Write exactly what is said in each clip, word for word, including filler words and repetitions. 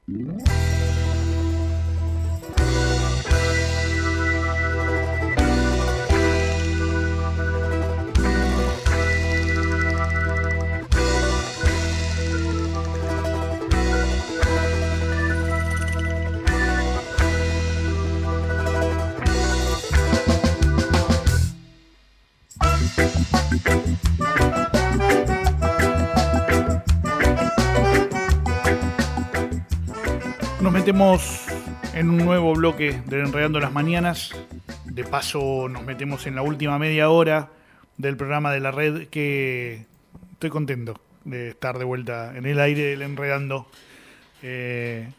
Nos metemos en un nuevo bloque de Enredando las Mañanas. De paso nos metemos en la última media hora del programa de la red, que estoy contento de estar de vuelta en el aire del Enredando. Eh,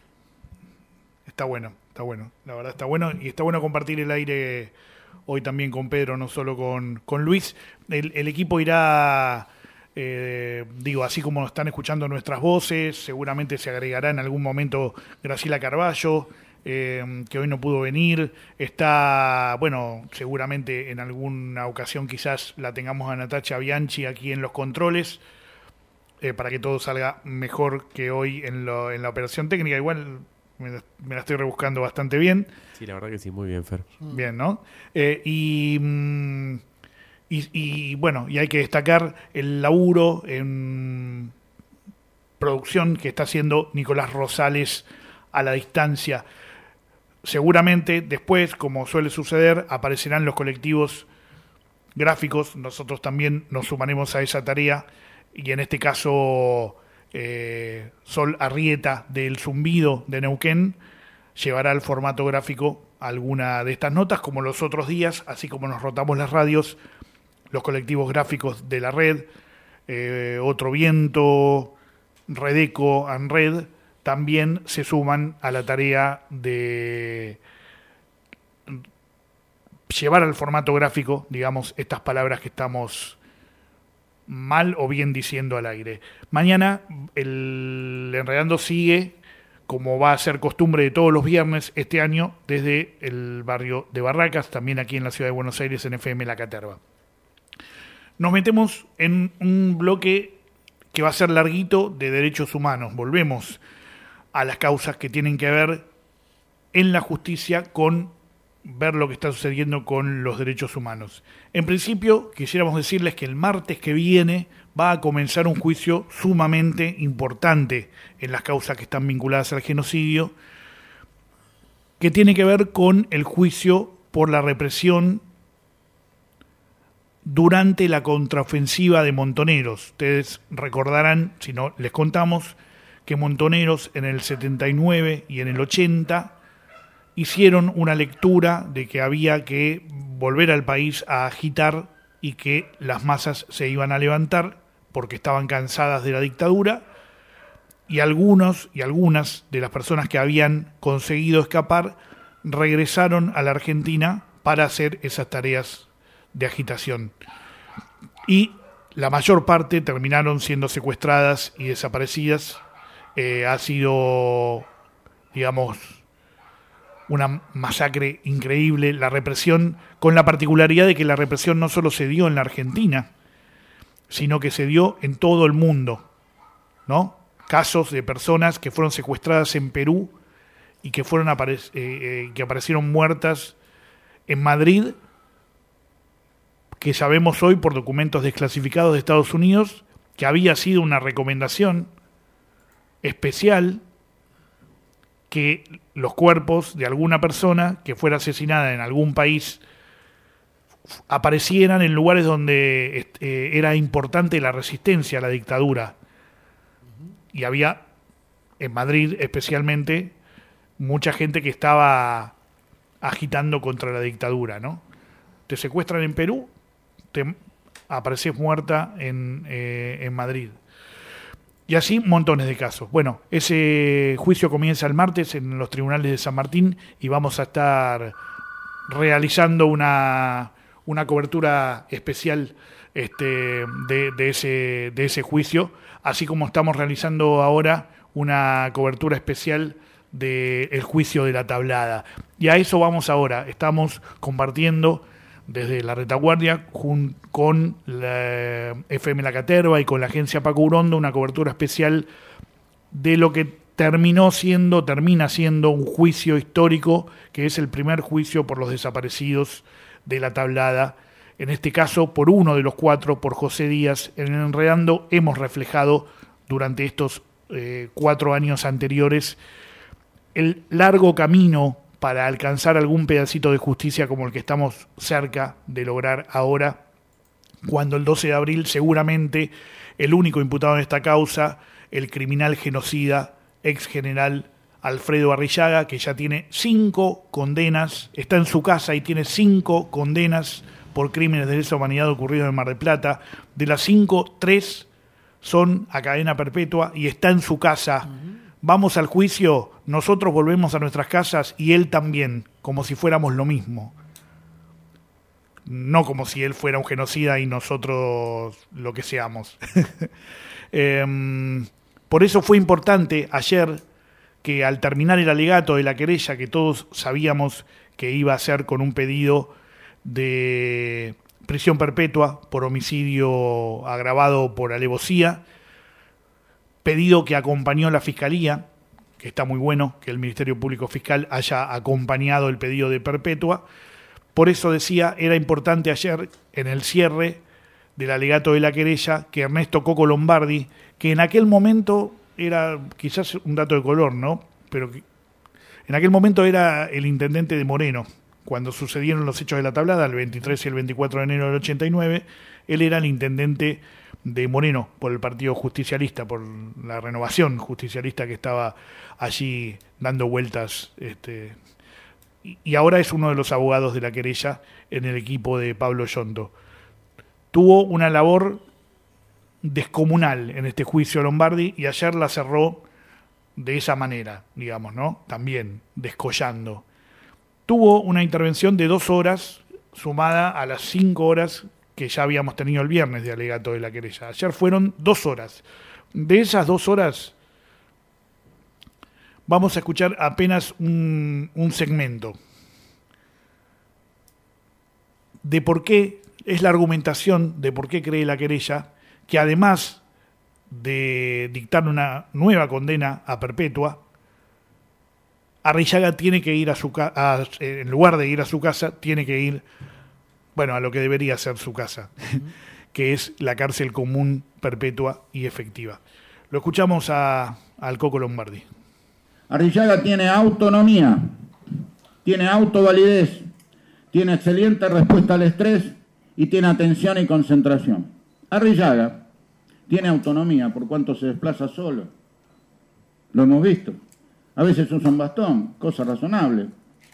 está bueno, está bueno, la verdad está bueno, y está bueno compartir el aire hoy también con Pedro, no solo con, con Luis. El, el equipo irá... Eh, digo, así como están escuchando nuestras voces, seguramente se agregará en algún momento Graciela Carballo, eh, que hoy no pudo venir. Está, bueno, seguramente en alguna ocasión quizás la tengamos a Natacha Bianchi aquí en los controles, eh, para que todo salga mejor que hoy en, lo, en la operación técnica. Igual me, me la estoy rebuscando bastante bien. Sí, la verdad que sí, muy bien, Fer. Bien, ¿no? Eh, y... Mmm, Y, y bueno, y hay que destacar el laburo en producción que está haciendo Nicolás Rosales a la distancia. Seguramente después, como suele suceder, aparecerán los colectivos gráficos. Nosotros también nos sumaremos a esa tarea, y en este caso eh, Sol Arrieta del Zumbido de Neuquén llevará al formato gráfico alguna de estas notas, como los otros días, así como nos rotamos las radios. Los colectivos gráficos de la red, eh, Otro Viento, Redeco, Anred, también se suman a la tarea de llevar al formato gráfico, digamos, estas palabras que estamos mal o bien diciendo al aire. Mañana el Enredando sigue, como va a ser costumbre de todos los viernes este año, desde el barrio de Barracas, también aquí en la ciudad de Buenos Aires, en F M La Caterva. Nos metemos en un bloque que va a ser larguito de derechos humanos. Volvemos a las causas que tienen que ver en la justicia con ver lo que está sucediendo con los derechos humanos. En principio, quisiéramos decirles que el martes que viene va a comenzar un juicio sumamente importante en las causas que están vinculadas al genocidio, que tiene que ver con el juicio por la represión durante la contraofensiva de Montoneros. Ustedes recordarán, si no les contamos, que Montoneros en el setenta y nueve y en el ochenta hicieron una lectura de que había que volver al país a agitar y que las masas se iban a levantar porque estaban cansadas de la dictadura, y algunos y algunas de las personas que habían conseguido escapar regresaron a la Argentina para hacer esas tareas de agitación, y la mayor parte terminaron siendo secuestradas y desaparecidas. Eh, ha sido, digamos, una masacre increíble, la represión, con la particularidad de que la represión no solo se dio en la Argentina, sino que se dio en todo el mundo, ¿no? Casos de personas que fueron secuestradas en Perú y que fueron apare- eh, eh, que aparecieron muertas en Madrid, que sabemos hoy por documentos desclasificados de Estados Unidos que había sido una recomendación especial que los cuerpos de alguna persona que fuera asesinada en algún país aparecieran en lugares donde eh, era importante la resistencia a la dictadura. Y había, en Madrid especialmente, mucha gente que estaba agitando contra la dictadura, ¿no? Te secuestran en Perú, te apareces muerta en, eh, en Madrid. Y así montones de casos. Bueno, ese juicio comienza el martes en los tribunales de San Martín y vamos a estar realizando una, una cobertura especial este, de, de, ese, de ese juicio, así como estamos realizando ahora una cobertura especial del juicio de la tablada. Y a eso vamos ahora. Estamos compartiendo desde la retaguardia jun, con la F M La Caterva y con la agencia Paco Urondo una cobertura especial de lo que terminó siendo, termina siendo un juicio histórico, que es el primer juicio por los desaparecidos de la Tablada. En este caso, por uno de los cuatro, por José Díaz. En el Enredando hemos reflejado durante estos eh, cuatro años anteriores el largo camino para alcanzar algún pedacito de justicia como el que estamos cerca de lograr ahora, cuando el doce de abril seguramente el único imputado en esta causa, el criminal genocida, ex general Alfredo Arrillaga, que ya tiene cinco condenas, está en su casa y tiene cinco condenas por crímenes de lesa humanidad ocurridos en Mar del Plata. De las cinco, tres son a cadena perpetua y está en su casa. Uh-huh. Vamos al juicio, nosotros volvemos a nuestras casas y él también, como si fuéramos lo mismo. No como si él fuera un genocida y nosotros lo que seamos. eh, por eso fue importante ayer que al terminar el alegato de la querella, que todos sabíamos que iba a ser con un pedido de prisión perpetua por homicidio agravado por alevosía, pedido que acompañó la Fiscalía, que está muy bueno que el Ministerio Público Fiscal haya acompañado el pedido de perpetua. Por eso decía, era importante ayer, en el cierre del alegato de la querella, que Ernesto Coco Lombardi, que en aquel momento era, quizás un dato de color, ¿no? Pero que en aquel momento era el intendente de Moreno, cuando sucedieron los hechos de la Tablada, el veintitrés y el veinticuatro de enero del ochenta y nueve, él era el intendente de Moreno, por el Partido Justicialista, por la renovación justicialista que estaba allí dando vueltas, este, y, y ahora es uno de los abogados de la querella en el equipo de Pablo Yondo. Tuvo una labor descomunal en este juicio Lombardi y ayer la cerró de esa manera, digamos, ¿no? También descollando. Tuvo una intervención de dos horas sumada a las cinco horas que ya habíamos tenido el viernes de alegato de la querella. Ayer fueron dos horas. De esas dos horas vamos a escuchar apenas un, un segmento de por qué es la argumentación de por qué cree la querella que además de dictar una nueva condena a perpetua, Arrillaga tiene que ir a su casa, en lugar de ir a su casa, tiene que ir, bueno, a lo que debería ser su casa, uh-huh. que es la cárcel común, perpetua y efectiva. Lo escuchamos a, al Coco Lombardi. Arrillaga tiene autonomía, tiene autovalidez, tiene excelente respuesta al estrés y tiene atención y concentración. Arrillaga tiene autonomía por cuanto se desplaza solo. Lo hemos visto. A veces usa un bastón, cosa razonable,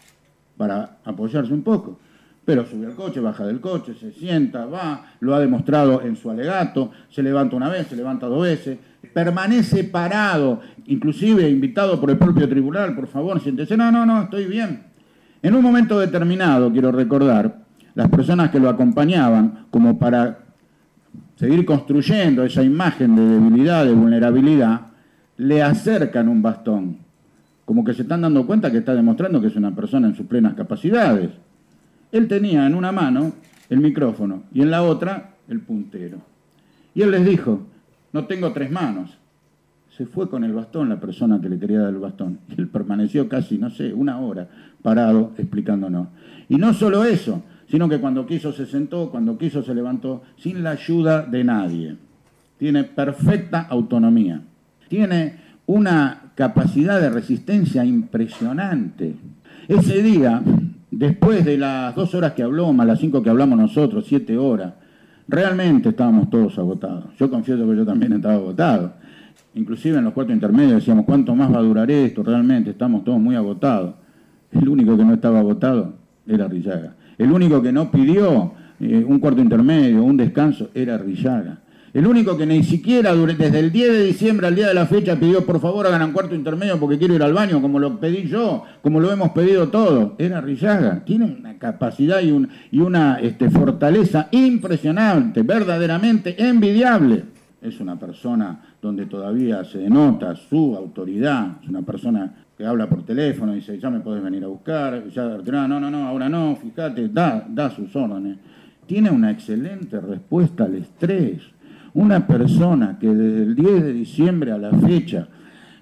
para apoyarse un poco. Pero sube al coche, baja del coche, se sienta, va, lo ha demostrado en su alegato, se levanta una vez, se levanta dos veces, permanece parado, inclusive invitado por el propio tribunal, por favor, siéntese, no, no, no, estoy bien. En un momento determinado, quiero recordar, las personas que lo acompañaban, como para seguir construyendo esa imagen de debilidad, de vulnerabilidad, le acercan un bastón, como que se están dando cuenta que está demostrando que es una persona en sus plenas capacidades. Él tenía en una mano el micrófono y en la otra el puntero. Y él les dijo, no tengo tres manos. Se fue con el bastón la persona que le quería dar el bastón. Y él permaneció casi, no sé, una hora parado explicándonos. Y no solo eso, sino que cuando quiso se sentó, cuando quiso se levantó, sin la ayuda de nadie. Tiene perfecta autonomía. Tiene una capacidad de resistencia impresionante. Ese día, después de las dos horas que habló, más las cinco que hablamos nosotros, siete horas, realmente estábamos todos agotados. Yo confieso que yo también estaba agotado. Inclusive en los cuartos intermedios decíamos, ¿cuánto más va a durar esto? Realmente estamos todos muy agotados. El único que no estaba agotado era Arrillaga. El único que no pidió eh, un cuarto intermedio, un descanso, era Arrillaga. El único que ni siquiera desde el diez de diciembre al día de la fecha pidió, por favor, hagan un cuarto intermedio porque quiero ir al baño, como lo pedí yo, como lo hemos pedido todos, era Arrillaga. Tiene una capacidad y, un, y una este, fortaleza impresionante, verdaderamente envidiable. Es una persona donde todavía se denota su autoridad, es una persona que habla por teléfono y dice, ya me podés venir a buscar, ya, no, no, no, ahora no, fíjate, da, da sus órdenes. Tiene una excelente respuesta al estrés. Una persona que desde el diez de diciembre a la fecha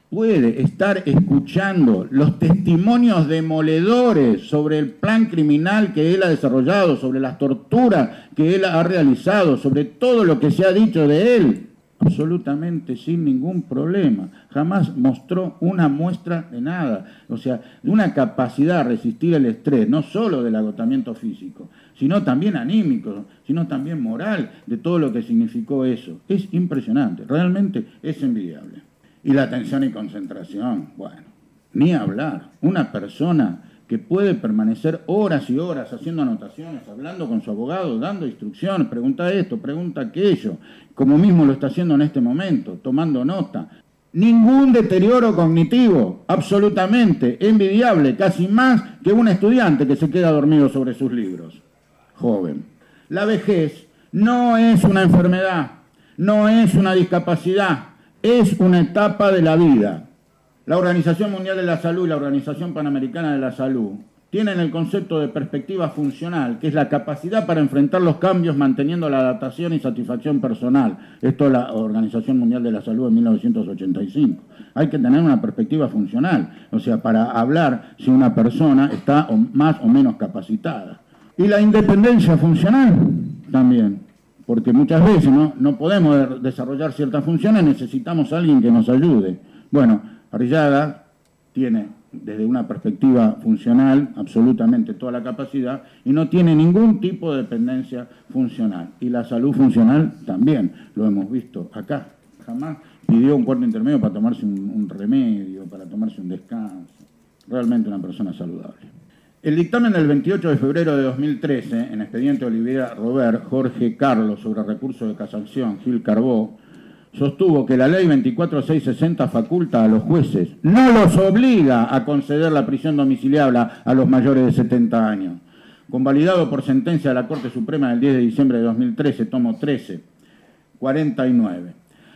puede estar escuchando los testimonios demoledores sobre el plan criminal que él ha desarrollado, sobre las torturas que él ha realizado, sobre todo lo que se ha dicho de él, absolutamente sin ningún problema. Jamás mostró una muestra de nada, o sea, de una capacidad de resistir el estrés, no solo del agotamiento físico, sino también anímico, sino también moral, de todo lo que significó eso. Es impresionante, realmente es envidiable. Y la atención y concentración, bueno, ni hablar. Una persona que puede permanecer horas y horas haciendo anotaciones, hablando con su abogado, dando instrucciones, pregunta esto, pregunta aquello, como mismo lo está haciendo en este momento, tomando nota. Ningún deterioro cognitivo, absolutamente envidiable, casi más que un estudiante que se queda dormido sobre sus libros. Joven. La vejez no es una enfermedad, no es una discapacidad, es una etapa de la vida. La Organización Mundial de la Salud y la Organización Panamericana de la Salud tienen el concepto de perspectiva funcional, que es la capacidad para enfrentar los cambios manteniendo la adaptación y satisfacción personal. Esto es la Organización Mundial de la Salud en mil novecientos ochenta y cinco. Hay que tener una perspectiva funcional, o sea, para hablar si una persona está más o menos capacitada. Y la independencia funcional también. Porque muchas veces ¿no? no podemos desarrollar ciertas funciones, necesitamos a alguien que nos ayude. Bueno, Arrillaga tiene desde una perspectiva funcional absolutamente toda la capacidad y no tiene ningún tipo de dependencia funcional. Y la salud funcional también, lo hemos visto acá. Jamás pidió un cuarto intermedio para tomarse un, un remedio, para tomarse un descanso. Realmente una persona saludable. El dictamen del veintiocho de febrero de dos mil trece, en expediente Olivera Robert, Jorge Carlos, sobre recurso de casación, Gil Carbó, sostuvo que la ley veinticuatro mil seiscientos sesenta faculta a los jueces, no los obliga a conceder la prisión domiciliaria a los mayores de setenta años. Convalidado por sentencia de la Corte Suprema del diez de diciembre de dos mil trece, tomo trece, cuarenta y nueve.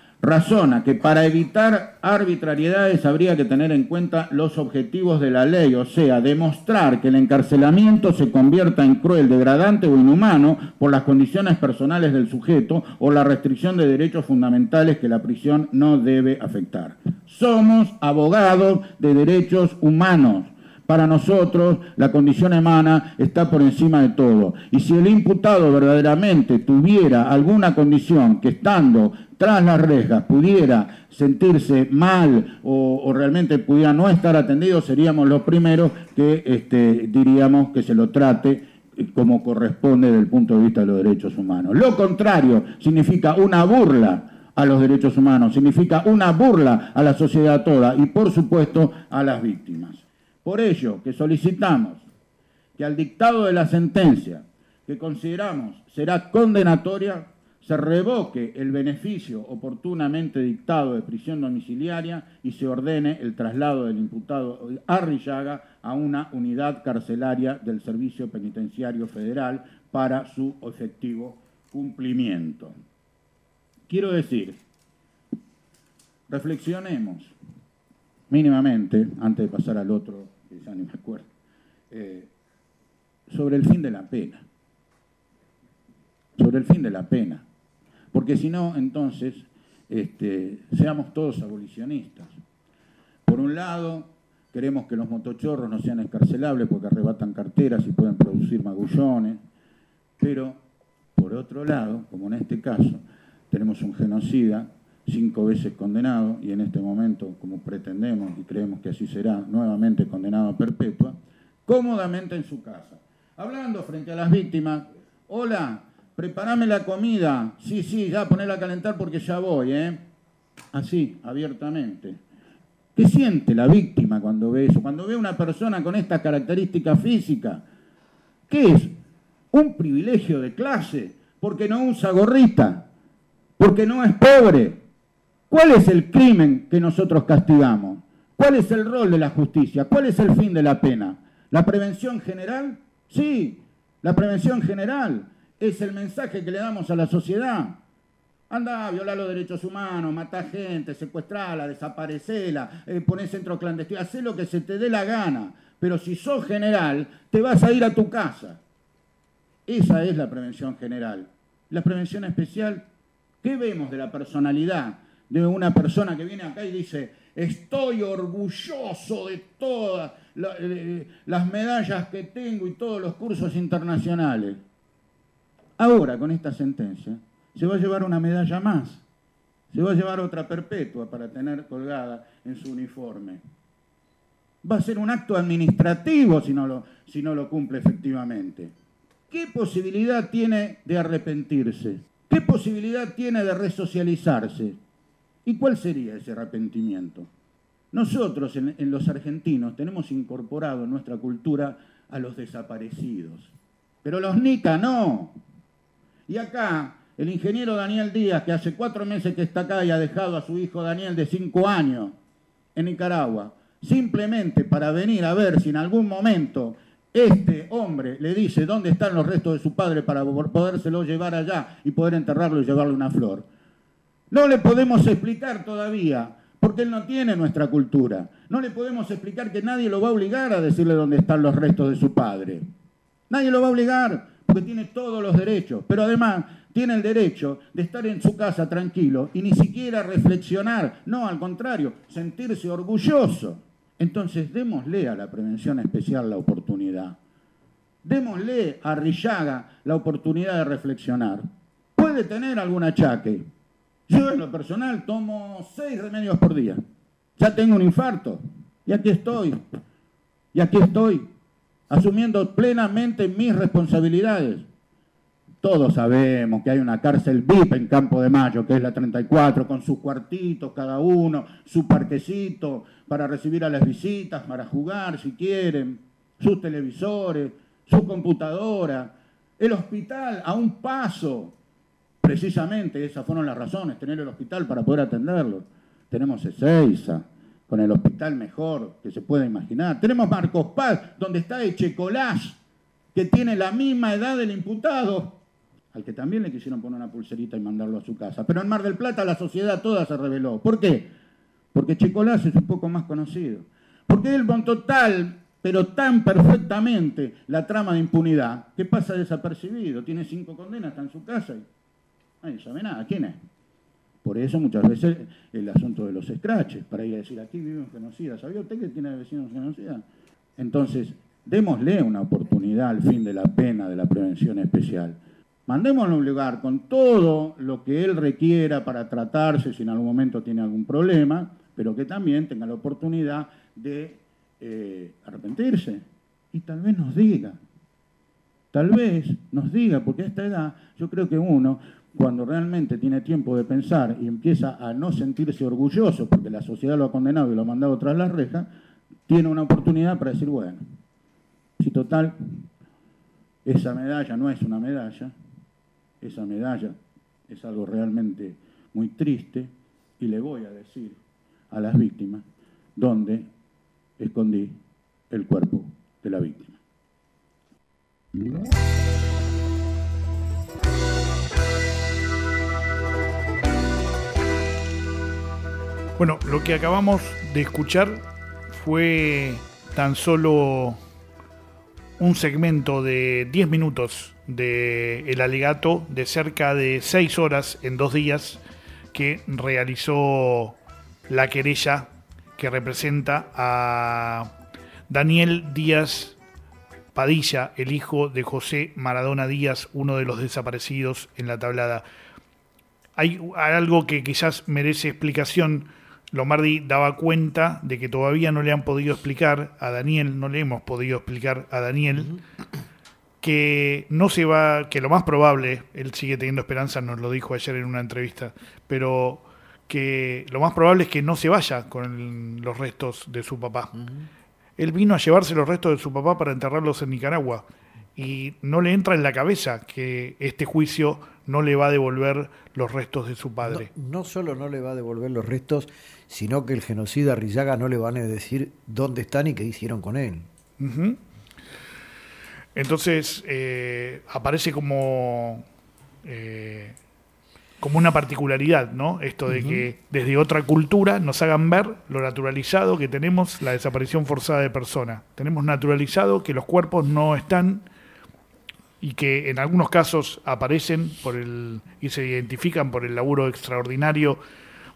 Razona que para evitar arbitrariedades habría que tener en cuenta los objetivos de la ley, o sea, demostrar que el encarcelamiento se convierta en cruel, degradante o inhumano por las condiciones personales del sujeto o la restricción de derechos fundamentales que la prisión no debe afectar. Somos abogados de derechos humanos. Para nosotros, la condición humana está por encima de todo. Y si el imputado verdaderamente tuviera alguna condición que estando tras las rejas pudiera sentirse mal o, o realmente pudiera no estar atendido, seríamos los primeros que este, diríamos que se lo trate como corresponde desde el punto de vista de los derechos humanos. Lo contrario significa una burla a los derechos humanos, significa una burla a la sociedad toda y, por supuesto, a las víctimas. Por ello que solicitamos que al dictado de la sentencia, que consideramos será condenatoria, se revoque el beneficio oportunamente dictado de prisión domiciliaria y se ordene el traslado del imputado Arrillaga a una unidad carcelaria del Servicio Penitenciario Federal para su efectivo cumplimiento. Quiero decir, reflexionemos mínimamente, antes de pasar al otro, que ya ni me acuerdo, eh, sobre el fin de la pena. Sobre el fin de la pena. Porque si no, entonces, este, seamos todos abolicionistas. Por un lado, queremos que los motochorros no sean escarcelables porque arrebatan carteras y pueden producir magullones, pero, por otro lado, como en este caso, tenemos un genocida cinco veces condenado y en este momento, como pretendemos y creemos que así será, nuevamente condenado a perpetua, cómodamente en su casa. Hablando frente a las víctimas, hola, prepárame la comida, sí, sí, ya ponela a calentar porque ya voy, ¿eh? Así, abiertamente. ¿Qué siente la víctima cuando ve eso? Cuando ve una persona con estas características físicas, ¿qué es? Un privilegio de clase, porque no usa gorrita, porque no es pobre. ¿Cuál es el crimen que nosotros castigamos? ¿Cuál es el rol de la justicia? ¿Cuál es el fin de la pena? ¿La prevención general? Sí, la prevención general es el mensaje que le damos a la sociedad. Anda a violar los derechos humanos, matá gente, secuestrala, desaparecela, eh, poné centro clandestino, hacé lo que se te dé la gana. Pero si sos general, te vas a ir a tu casa. Esa es la prevención general. La prevención especial, ¿qué vemos de la personalidad de una persona que viene acá y dice, estoy orgulloso de todas la, eh, las medallas que tengo y todos los cursos internacionales. Ahora, con esta sentencia, se va a llevar una medalla más. Se va a llevar otra perpetua para tener colgada en su uniforme. Va a ser un acto administrativo si no lo, si no lo cumple efectivamente. ¿Qué posibilidad tiene de arrepentirse? ¿Qué posibilidad tiene de resocializarse? ¿Y cuál sería ese arrepentimiento? Nosotros, en, en los argentinos, tenemos incorporado en nuestra cultura a los desaparecidos. Pero los nica no. Y acá, el ingeniero Daniel Díaz, que hace cuatro meses que está acá y ha dejado a su hijo Daniel de cinco años en Nicaragua, simplemente para venir a ver si en algún momento este hombre le dice dónde están los restos de su padre para podérselo llevar allá y poder enterrarlo y llevarle una flor. No le podemos explicar todavía, porque él no tiene nuestra cultura. No le podemos explicar que nadie lo va a obligar a decirle dónde están los restos de su padre. Nadie lo va a obligar, porque tiene todos los derechos. Pero además tiene el derecho de estar en su casa tranquilo y ni siquiera reflexionar. No, al contrario, sentirse orgulloso. Entonces, démosle a la prevención especial la oportunidad. Démosle a Arrillaga la oportunidad de reflexionar. Puede tener algún achaque. Yo, en lo personal, tomo seis remedios por día. Ya tengo un infarto. Y aquí estoy. Y aquí estoy, asumiendo plenamente mis responsabilidades. Todos sabemos que hay una cárcel V I P en Campo de Mayo, que es la treinta y cuatro, con sus cuartitos cada uno, su parquecito para recibir a las visitas, para jugar si quieren, sus televisores, su computadora, el hospital a un paso. Precisamente esas fueron las razones, tener el hospital para poder atenderlo. Tenemos Ezeiza, con el hospital mejor que se pueda imaginar. Tenemos Marcos Paz, donde está Echecolás, que tiene la misma edad del imputado, al que también le quisieron poner una pulserita y mandarlo a su casa. Pero en Mar del Plata la sociedad toda se rebeló. ¿Por qué? Porque Echecolás es un poco más conocido. Porque él montó tal, pero tan perfectamente la trama de impunidad, que pasa desapercibido. Tiene cinco condenas, está en su casa y nadie sabe nada. ¿Quién es? Por eso muchas veces el asunto de los escraches, para ir a decir, aquí vive un genocida. ¿Sabía usted que tiene vecinos genocidas? Entonces, démosle una oportunidad al fin de la pena de la prevención especial. Mandémoslo a un lugar con todo lo que él requiera para tratarse si en algún momento tiene algún problema, pero que también tenga la oportunidad de eh, arrepentirse. Y tal vez nos diga, tal vez nos diga, porque a esta edad yo creo que uno, cuando realmente tiene tiempo de pensar y empieza a no sentirse orgulloso, porque la sociedad lo ha condenado y lo ha mandado tras las rejas, tiene una oportunidad para decir, bueno, si total, esa medalla no es una medalla, esa medalla es algo realmente muy triste, y le voy a decir a las víctimas dónde escondí el cuerpo de la víctima. Bueno, lo que acabamos de escuchar fue tan solo un segmento de diez minutos del alegato de cerca de seis horas en dos días que realizó la querella que representa a Daniel Díaz Padilla, el hijo de José Maradona Díaz, uno de los desaparecidos en la tablada. Hay algo que quizás merece explicación. Lombardi daba cuenta de que todavía no le han podido explicar a Daniel, no le hemos podido explicar a Daniel, uh-huh. que no se va, que lo más probable, él sigue teniendo esperanza, nos lo dijo ayer en una entrevista, pero que lo más probable es que no se vaya con los restos de su papá. Uh-huh. Él vino a llevarse los restos de su papá para enterrarlos en Nicaragua y no le entra en la cabeza que este juicio no le va a devolver los restos de su padre. No, no solo no le va a devolver los restos, sino que el genocida Arrillaga no le van a decir dónde están y qué hicieron con él. Uh-huh. Entonces eh, aparece como eh, como una particularidad, ¿no? Esto de uh-huh. que desde otra cultura nos hagan ver lo naturalizado que tenemos la desaparición forzada de personas. Tenemos naturalizado que los cuerpos no están y que en algunos casos aparecen por el y se identifican por el laburo extraordinario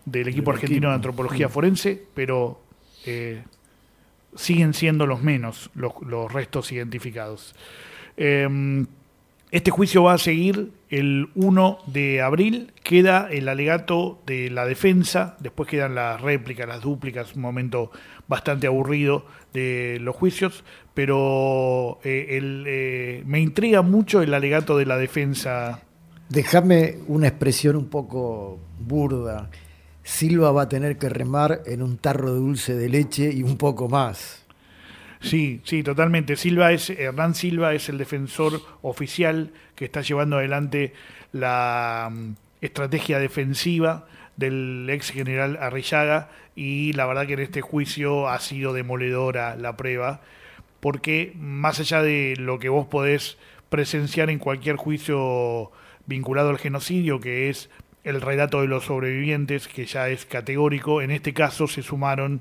del equipo del argentino equipo. de antropología Mm. forense, pero eh, siguen siendo los menos los, los restos identificados. Eh, este juicio va a seguir el uno de abril, queda el alegato de la defensa, después quedan las réplicas, las dúplicas, un momento bastante aburrido de los juicios, pero eh, el, eh, me intriga mucho el alegato de la defensa. Déjame una expresión un poco burda. Silva va a tener que remar en un tarro de dulce de leche y un poco más. Sí, sí, totalmente. Silva es, Hernán Silva es el defensor oficial que está llevando adelante la um, estrategia defensiva del ex general Arrillaga, y la verdad que en este juicio ha sido demoledora la prueba, porque más allá de lo que vos podés presenciar en cualquier juicio vinculado al genocidio, que es el relato de los sobrevivientes, que ya es categórico, en este caso se sumaron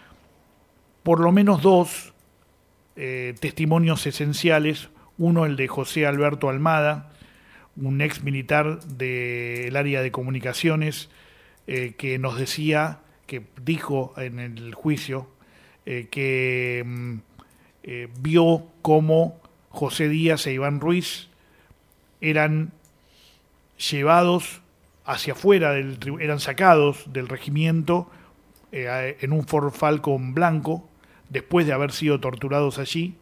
por lo menos dos Eh, testimonios esenciales. Uno, el de José Alberto Almada, un ex militar del área de comunicaciones, eh, que nos decía, que dijo en el juicio, eh, que mm, eh, vio cómo José Díaz e Iván Ruiz eran llevados hacia afuera, del, eran sacados del regimiento eh, en un Ford Falcon blanco, después de haber sido torturados allí,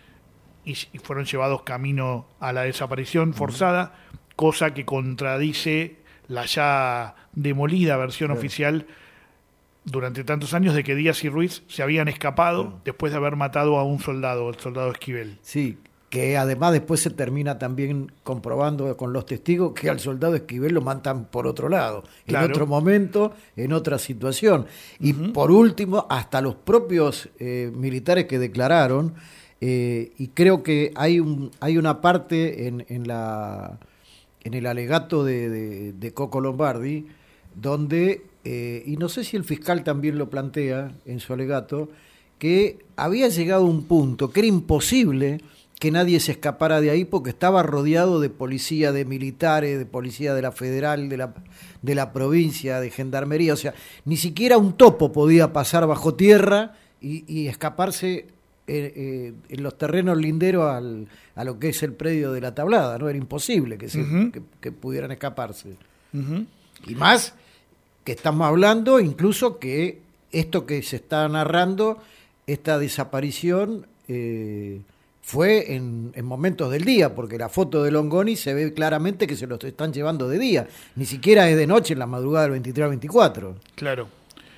y, y fueron llevados camino a la desaparición forzada, cosa que contradice la ya demolida versión Claro. oficial durante tantos años de que Díaz y Ruiz se habían escapado Claro. después de haber matado a un soldado, el soldado Esquivel. Sí, que además después se termina también comprobando con los testigos que al soldado Esquivel lo matan por otro lado, Claro. en otro momento, en otra situación. Y Ujú. por último, hasta los propios eh, militares que declararon, eh, y creo que hay un hay una parte en, en la en el alegato de, de, de Coco Lombardi, donde, eh, y no sé si el fiscal también lo plantea en su alegato, que había llegado a un punto que era imposible que nadie se escapara de ahí porque estaba rodeado de policía, de militares, de policía de la federal, de la, de la provincia, de gendarmería. O sea, ni siquiera un topo podía pasar bajo tierra y, y escaparse eh, eh, en los terrenos linderos al, a lo que es el predio de la Tablada, ¿no? Era imposible que, se, Ujú. que, que pudieran escaparse. Uh-huh. Y más que estamos hablando incluso que esto que se está narrando, esta desaparición, eh, fue en, en momentos del día, porque la foto de Longoni se ve claramente que se los están llevando de día, ni siquiera es de noche, en la madrugada del veintitrés al veinticuatro. Claro.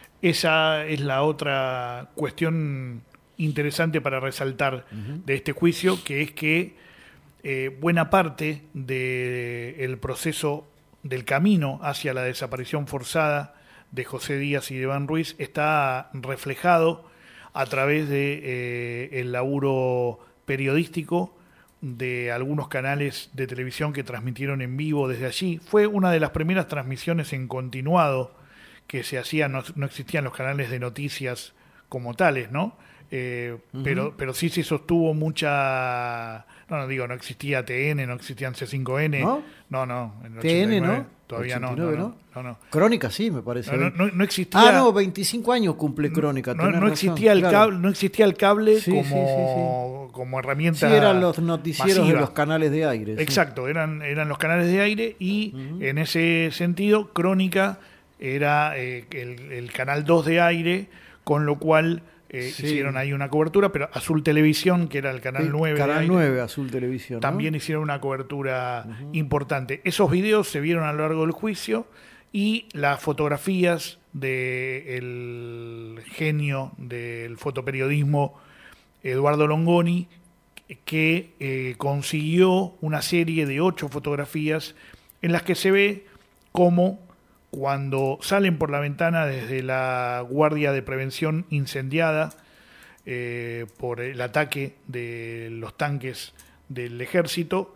Esa es la otra cuestión interesante para resaltar uh-huh. de este juicio, que es que eh, buena parte del proceso del camino hacia la desaparición forzada de José Díaz y de Iván Ruiz está reflejado a través de eh, el laburo periodístico de algunos canales de televisión que transmitieron en vivo desde allí. Fue una de las primeras transmisiones en continuado que se hacían, no, no existían los canales de noticias como tales, ¿no? Eh, uh-huh. pero, pero sí se sostuvo mucha... No, no digo, no existía T N, no existían C cinco N. ¿No? No, no. En el T N, ¿no? Todavía ochenta y nueve, no, no, ¿no? no, no. Crónica sí, me parece. No, no, no existía... Ah, no, veinticinco años cumple Crónica. No, no, existía, el claro. cable, no existía el cable sí, como, sí, sí, sí. como herramienta Sí, eran los noticieros masiva. De los canales de aire. Exacto, sí. eran, eran los canales de aire y uh-huh. en ese sentido Crónica era eh, el, el canal dos de aire, con lo cual... Eh, sí. Hicieron ahí una cobertura, pero Azul Televisión, que era el canal sí, nueve. Canal nueve, Azul Televisión. También ¿no? hicieron una cobertura uh-huh. importante. Esos videos se vieron a lo largo del juicio y las fotografías del genio del fotoperiodismo, Eduardo Longoni, que eh, consiguió una serie de ocho fotografías en las que se ve cómo cuando salen por la ventana desde la guardia de prevención incendiada eh, por el ataque de los tanques del ejército,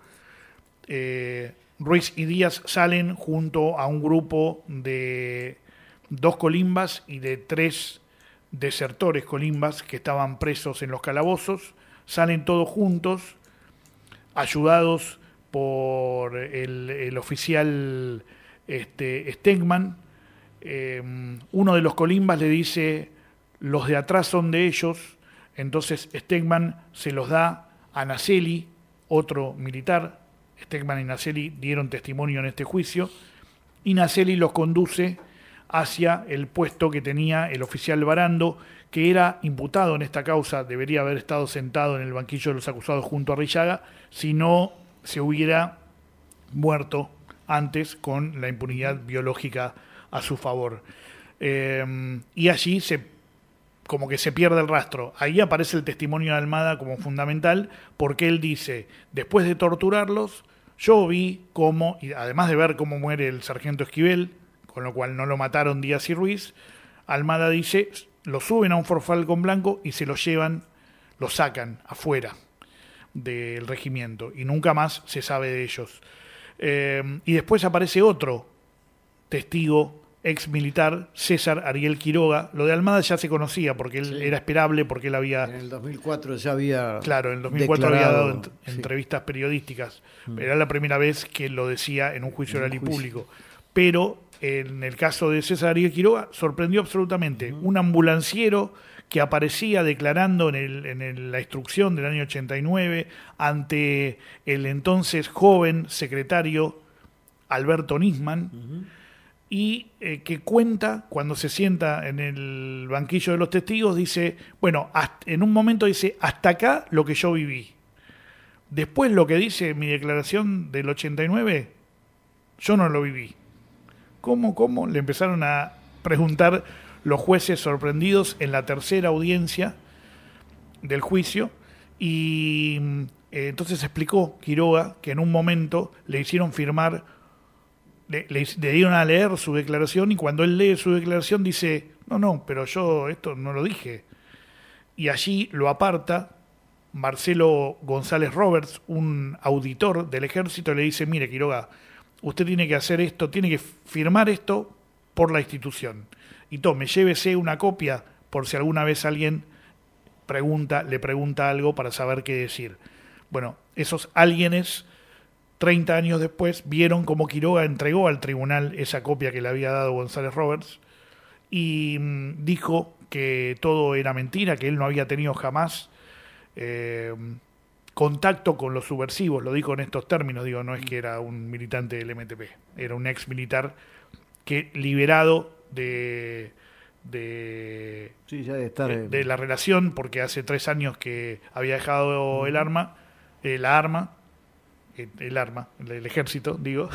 eh, Ruiz y Díaz salen junto a un grupo de dos colimbas y de tres desertores colimbas que estaban presos en los calabozos. Salen todos juntos, ayudados por el, el oficial... Este, Stegman, eh, uno de los colimbas le dice, los de atrás son de ellos, entonces Stegman se los da a Naselli, otro militar. Stegman y Naselli dieron testimonio en este juicio, y Naselli los conduce hacia el puesto que tenía el oficial Barando, que era imputado en esta causa, debería haber estado sentado en el banquillo de los acusados junto a Arrillaga, si no se hubiera muerto antes con la impunidad biológica a su favor. Eh, y allí se, como que se pierde el rastro. Ahí aparece el testimonio de Almada como fundamental, porque él dice, después de torturarlos, yo vi cómo, y además de ver cómo muere el sargento Esquivel, con lo cual no lo mataron Díaz y Ruiz, Almada dice, lo suben a un Ford Falcon blanco y se lo llevan, lo sacan afuera del regimiento, y nunca más se sabe de ellos. Eh, y después aparece otro testigo ex militar, César Ariel Quiroga. Lo de Almada ya se conocía porque él sí. era esperable, porque él había... En el dos mil cuatro ya había... Claro, en el dos mil cuatro había dado ent- sí. entrevistas periodísticas. Mm. Era la primera vez que lo decía en un juicio oral y público. Pero en el caso de César Ariel Quiroga sorprendió absolutamente. Mm. Un ambulanciero que aparecía declarando en, el, en el, la instrucción del año ochenta y nueve ante el entonces joven secretario Alberto Nisman, uh-huh. y eh, que cuenta, cuando se sienta en el banquillo de los testigos, dice, bueno, hasta, en un momento dice, hasta acá lo que yo viví. Después lo que dice mi declaración del ochenta y nueve, yo no lo viví. ¿Cómo, cómo? Le empezaron a preguntar los jueces sorprendidos en la tercera audiencia del juicio, y eh, entonces explicó Quiroga que en un momento le hicieron firmar, le, le, le dieron a leer su declaración, y cuando él lee su declaración dice, no, no, pero yo esto no lo dije. Y allí lo aparta Marcelo González Roberts, un auditor del ejército, le dice, mire Quiroga, usted tiene que hacer esto, tiene que firmar esto por la institución. Y tome, llévese una copia por si alguna vez alguien pregunta, le pregunta algo para saber qué decir. Bueno, esos alguienes, treinta años después, vieron cómo Quiroga entregó al tribunal esa copia que le había dado González Roberts y mmm, dijo que todo era mentira, que él no había tenido jamás eh, contacto con los subversivos. Lo dijo en estos términos, digo, no es que era un militante del M T P, era un ex militar que liberado de de, sí, ya de, estar de, en... de la relación, porque hace tres años que había dejado uh-huh. el arma, eh, la arma, el, el arma, el, el ejército, digo,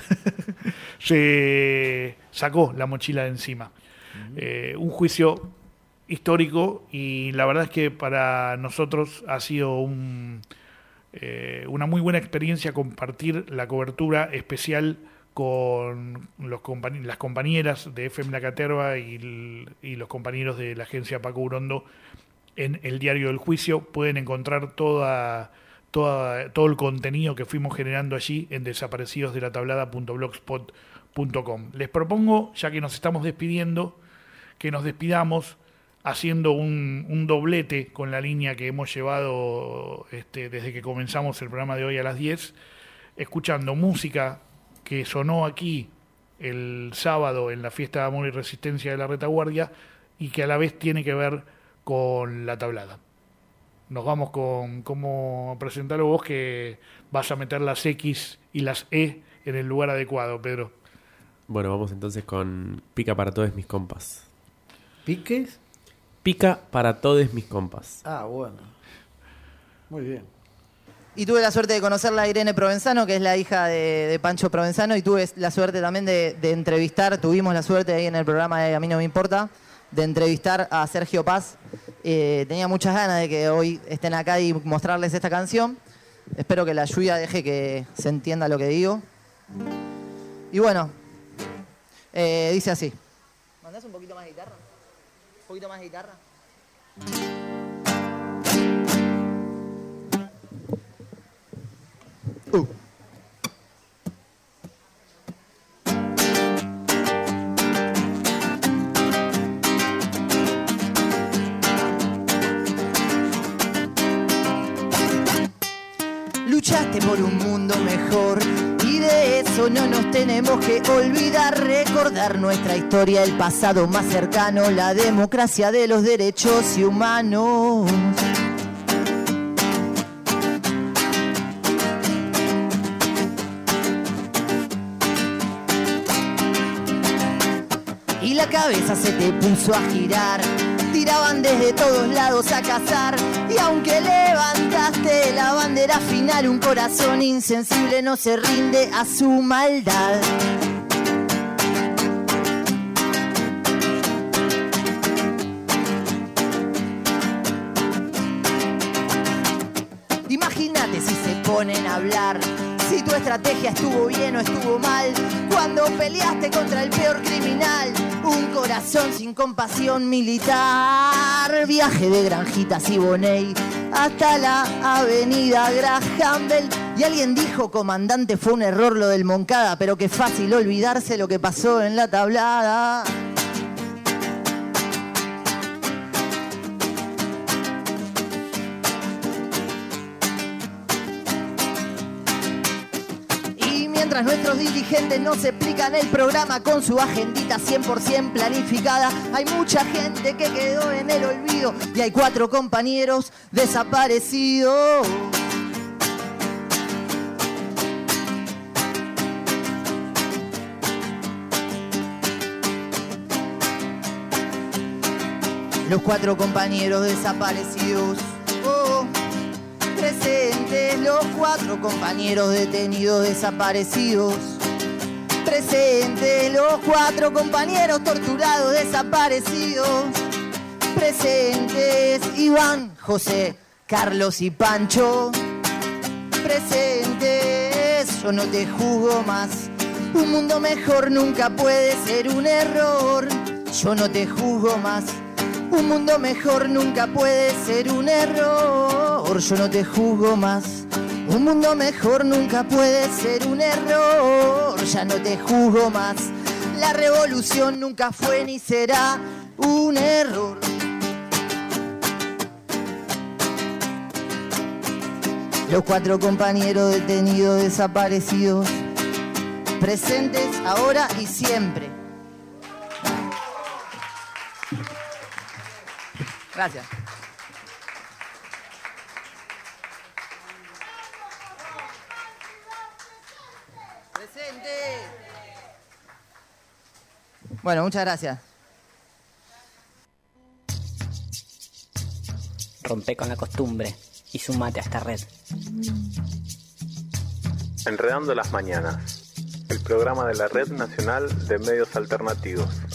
se sacó la mochila de encima. Uh-huh. Eh, un juicio histórico, y la verdad es que para nosotros ha sido un, eh, una muy buena experiencia compartir la cobertura especial con los compañ- las compañeras de F M La Caterva y, y los compañeros de la agencia Paco Urondo en el diario del juicio. Pueden encontrar toda, toda, todo el contenido que fuimos generando allí en desaparecidos de la tablada punto blogspot punto com. Les propongo, ya que nos estamos despidiendo, que nos despidamos haciendo un, un doblete con la línea que hemos llevado este, desde que comenzamos el programa de hoy a las diez, escuchando música que sonó aquí el sábado en la fiesta de Amor y Resistencia de la Retaguardia, y que a la vez tiene que ver con la tablada. Nos vamos con cómo presentarlo vos, que vas a meter las X y las E en el lugar adecuado, Pedro. Bueno, vamos entonces con Pica para todos mis compas. ¿Piques? Pica para todos mis compas. Ah, bueno. Muy bien. Y tuve la suerte de conocerla a Irene Provenzano, que es la hija de, de Pancho Provenzano, y tuve la suerte también de, de entrevistar, tuvimos la suerte ahí en el programa de A mí no me importa, de entrevistar a Sergio Paz. Eh, tenía muchas ganas de que hoy estén acá y mostrarles esta canción. Espero que la lluvia deje que se entienda lo que digo. Y bueno, eh, dice así. ¿Mandás un poquito más de guitarra? ¿Un poquito más de guitarra? Uh. Luchaste por un mundo mejor y de eso no nos tenemos que olvidar, recordar nuestra historia, el pasado más cercano, la democracia de los derechos humanos. Y la cabeza se te puso a girar, tiraban desde todos lados a cazar, y aunque levantaste la bandera final, un corazón insensible no se rinde a su maldad. Imagínate si se ponen a hablar, si tu estrategia estuvo bien o estuvo mal, cuando peleaste contra el peor criminal, un corazón sin compasión militar. Viaje de Granjitas y Boney hasta la avenida Graham Bell, y alguien dijo, comandante, fue un error lo del Moncada, pero qué fácil olvidarse lo que pasó en la tablada. Mientras nuestros dirigentes nos explican el programa con su agendita cien por ciento planificada, hay mucha gente que quedó en el olvido y hay cuatro compañeros desaparecidos. Los cuatro compañeros desaparecidos. Oh. Presentes los cuatro compañeros detenidos desaparecidos. Presentes los cuatro compañeros torturados desaparecidos. Presentes Iván, José, Carlos y Pancho. Presentes, yo no te juzgo más. Un mundo mejor nunca puede ser un error. Yo no te juzgo más. Un mundo mejor nunca puede ser un error. Yo no te juzgo más. Un mundo mejor nunca puede ser un error. Ya no te juzgo más. La revolución nunca fue ni será un error. Los cuatro compañeros detenidos desaparecidos, presentes ahora y siempre. Gracias. Presente. Bueno, muchas gracias. Rompe con la costumbre y sumate a esta red. Enredando las Mañanas, el programa de la Red Nacional de Medios Alternativos.